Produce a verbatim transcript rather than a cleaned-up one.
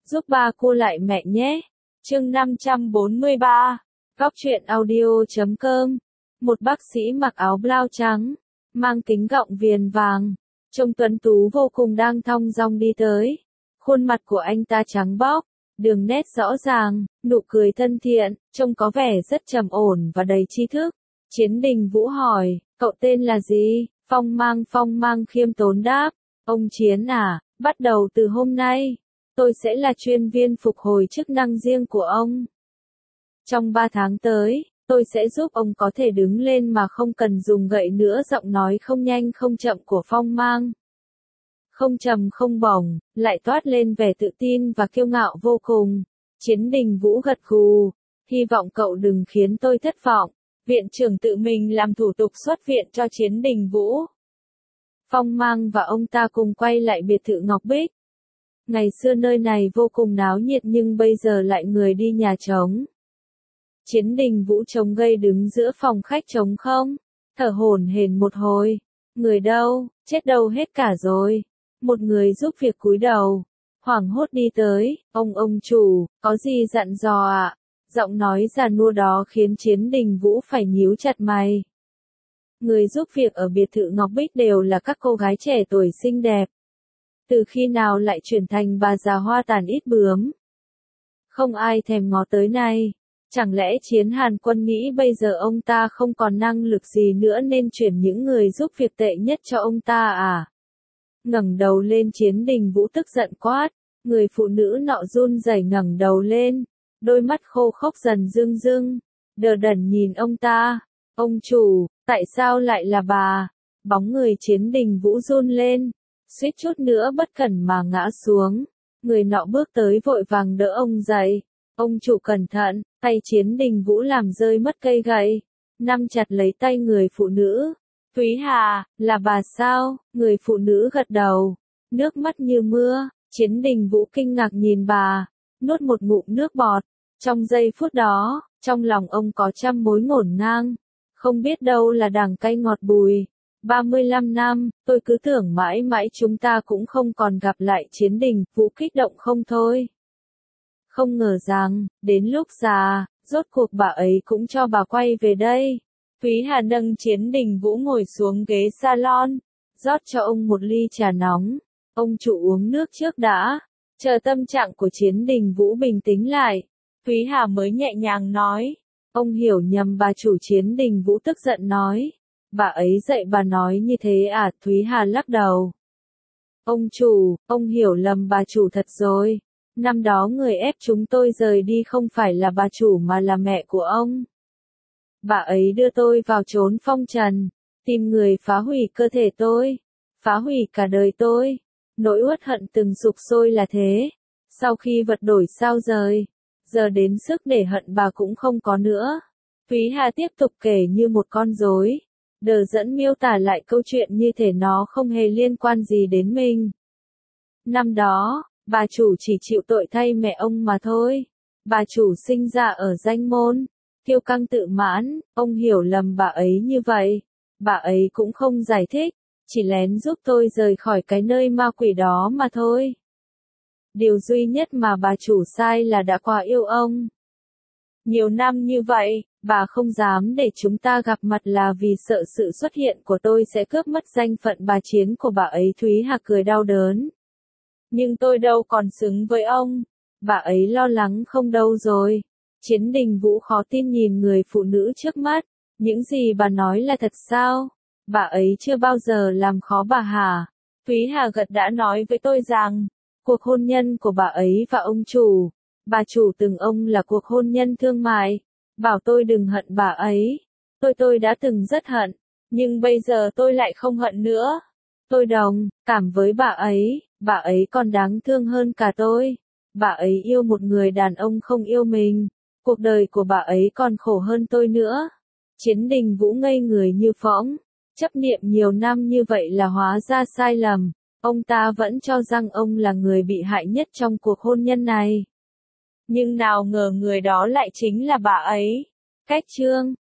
giúp ba cô lại mẹ nhé. Chương năm trăm bốn mươi ba. Góc truyện audio chấm com. Một bác sĩ mặc áo blau trắng, mang kính gọng viền vàng, trông tuấn tú vô cùng đang thong dong đi tới. Khuôn mặt của anh ta trắng bóc, đường nét rõ ràng, nụ cười thân thiện, trông có vẻ rất trầm ổn và đầy tri thức. Chiến Đình Vũ hỏi, cậu tên là gì? Phong Mang Phong Mang khiêm tốn đáp, ông Chiến à, bắt đầu từ hôm nay, tôi sẽ là chuyên viên phục hồi chức năng riêng của ông. Trong ba tháng tới, tôi sẽ giúp ông có thể đứng lên mà không cần dùng gậy nữa. Giọng nói không nhanh không chậm của Phong Mang, không trầm không bổng, lại toát lên vẻ tự tin và kiêu ngạo vô cùng. Chiến Đình Vũ gật gù, hy vọng cậu đừng khiến tôi thất vọng. Viện trưởng tự mình làm thủ tục xuất viện cho Chiến Đình Vũ. Phong Mang và ông ta cùng quay lại biệt thự Ngọc Bích. Ngày xưa nơi này vô cùng náo nhiệt nhưng bây giờ lại người đi nhà trống. Chiến Đình Vũ trông gây đứng giữa phòng khách trống không, thở hổn hển một hồi. Người đâu, chết đâu hết cả rồi. Một người giúp việc cúi đầu, hoảng hốt đi tới, ông ông chủ, có gì dặn dò ạ? À? Giọng nói già nua đó khiến Chiến Đình Vũ phải nhíu chặt mày. Người giúp việc ở biệt thự Ngọc Bích đều là các cô gái trẻ tuổi xinh đẹp. Từ khi nào lại chuyển thành bà già hoa tàn ít bướm? Không ai thèm ngó tới này. Chẳng lẽ Chiến Hàn Quân nghĩ bây giờ ông ta không còn năng lực gì nữa nên chuyển những người giúp việc tệ nhất cho ông ta à? Ngẩng đầu lên, Chiến Đình Vũ tức giận quát. Người phụ nữ nọ run rẩy ngẩng đầu lên, đôi mắt khô khốc dần rưng rưng, đờ đẫn nhìn ông ta. Ông chủ, tại sao lại là bà? Bóng người Chiến Đình Vũ run lên, suýt chút nữa bất cẩn mà ngã xuống. Người nọ bước tới vội vàng đỡ ông dậy. Ông chủ cẩn thận. Tay Chiến Đình Vũ làm rơi mất cây gậy, nắm chặt lấy tay người phụ nữ. Thúy Hà, là bà sao? Người phụ nữ gật đầu, nước mắt như mưa. Chiến Đình Vũ kinh ngạc nhìn bà, nuốt một ngụm nước bọt. Trong giây phút đó, trong lòng ông có trăm mối ngổn ngang, không biết đâu là đắng cay ngọt bùi. ba mươi lăm năm, tôi cứ tưởng mãi mãi chúng ta cũng không còn gặp lại. Chiến Đình Vũ kích động không thôi. Không ngờ rằng, đến lúc già, rốt cuộc bà ấy cũng cho bà quay về đây. Thúy Hà nâng Chiến Đình Vũ ngồi xuống ghế salon, rót cho ông một ly trà nóng. Ông chủ uống nước trước đã, chờ tâm trạng của Chiến Đình Vũ bình tĩnh lại. Thúy Hà mới nhẹ nhàng nói, ông hiểu nhầm bà chủ. Chiến Đình Vũ tức giận nói, bà ấy dạy bà nói như thế à? Thúy Hà lắc đầu. Ông chủ, ông hiểu lầm bà chủ thật rồi. Năm đó người ép chúng tôi rời đi không phải là bà chủ mà là mẹ của ông. Bà ấy đưa tôi vào chốn phong trần, tìm người phá hủy cơ thể tôi, phá hủy cả đời tôi. Nỗi uất hận từng sục sôi là thế. Sau khi vật đổi sao rời, giờ đến sức để hận bà cũng không có nữa. Thúy Hà tiếp tục kể như một con rối, đờ dẫn miêu tả lại câu chuyện như thể nó không hề liên quan gì đến mình. Năm đó, bà chủ chỉ chịu tội thay mẹ ông mà thôi. Bà chủ sinh ra ở danh môn, kiêu căng tự mãn, ông hiểu lầm bà ấy như vậy. Bà ấy cũng không giải thích, chỉ lén giúp tôi rời khỏi cái nơi ma quỷ đó mà thôi. Điều duy nhất mà bà chủ sai là đã quá yêu ông. Nhiều năm như vậy, bà không dám để chúng ta gặp mặt là vì sợ sự xuất hiện của tôi sẽ cướp mất danh phận bà Chiến của bà ấy. Thúy Hà cười đau đớn. Nhưng tôi đâu còn xứng với ông. Bà ấy lo lắng không đâu rồi. Chiến Đình Vũ khó tin nhìn người phụ nữ trước mắt. Những gì bà nói là thật sao? Bà ấy chưa bao giờ làm khó bà hả? Thúy Hà gật đã nói với tôi rằng, cuộc hôn nhân của bà ấy và ông chủ, bà chủ từng ông là cuộc hôn nhân thương mại. Bảo tôi đừng hận bà ấy. Tôi tôi đã từng rất hận. Nhưng bây giờ tôi lại không hận nữa. Tôi đồng cảm với bà ấy. Bà ấy còn đáng thương hơn cả tôi. Bà ấy yêu một người đàn ông không yêu mình. Cuộc đời của bà ấy còn khổ hơn tôi nữa. Chiến Đình Vũ ngây người như phỗng. Chấp niệm nhiều năm như vậy là hóa ra sai lầm. Ông ta vẫn cho rằng ông là người bị hại nhất trong cuộc hôn nhân này. Nhưng nào ngờ người đó lại chính là bà ấy. Cách chương